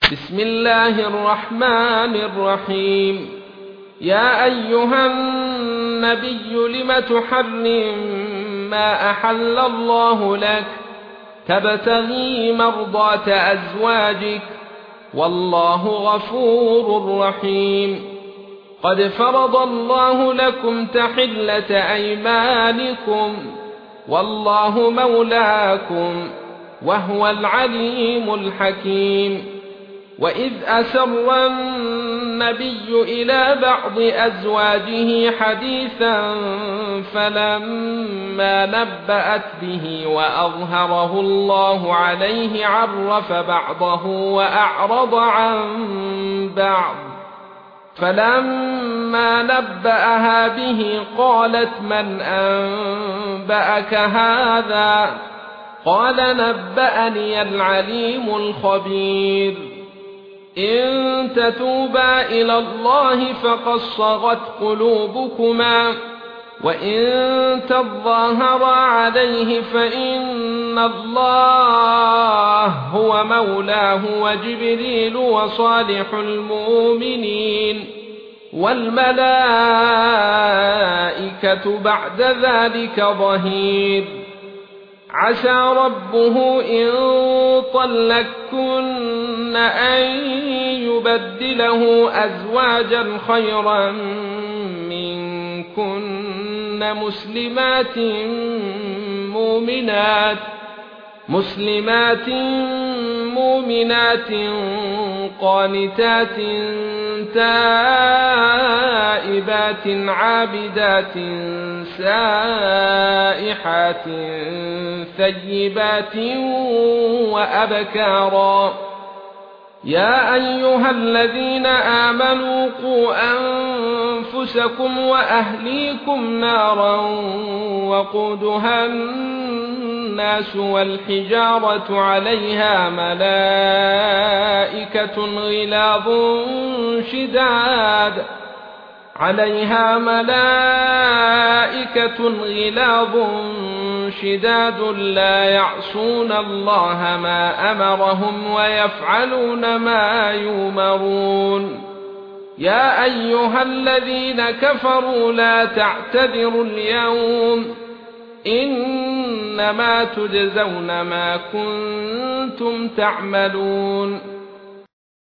بسم الله الرحمن الرحيم. يا أيها النبي لم تحرم ما أحل الله لك تبتغي مرضات أزواجك والله غفور رحيم. قد فرض الله لكم تحلة أيمانكم والله مولاكم وهو العليم الحكيم. وإذ أسر النبي إلى بعض أزواجه حديثا فلما نبأت به وأظهره الله عليه عرف بعضه وأعرض عن بعض، فلما نبأها به قالت من أنبأك هذا؟ قال نبأني العليم الخبير. إن تتوبا إلى الله فقد صغت قلوبكما وإن تظاهرا عليه فإن الله هو مولاه وجبريل وصالح المؤمنين والملائكة بعد ذلك ظهير. عسى ربه إن طلقكن أن يبدله أزواجا خيرا منكن مسلمات مؤمنات قانتات تائبات عابدات سائحات ثيبات وأبكارا. يا أيها الذين آمنوا قوا أنفسكم وأهليكم نارا وقودها الناس والحجارة عليها ملائكة غلاظ شداد لا يعصون الله ما أمرهم ويفعلون ما يؤمرون. يا أيها الذين كفروا لا تعتذروا اليوم إنما تجزون ما كنتم تعملون.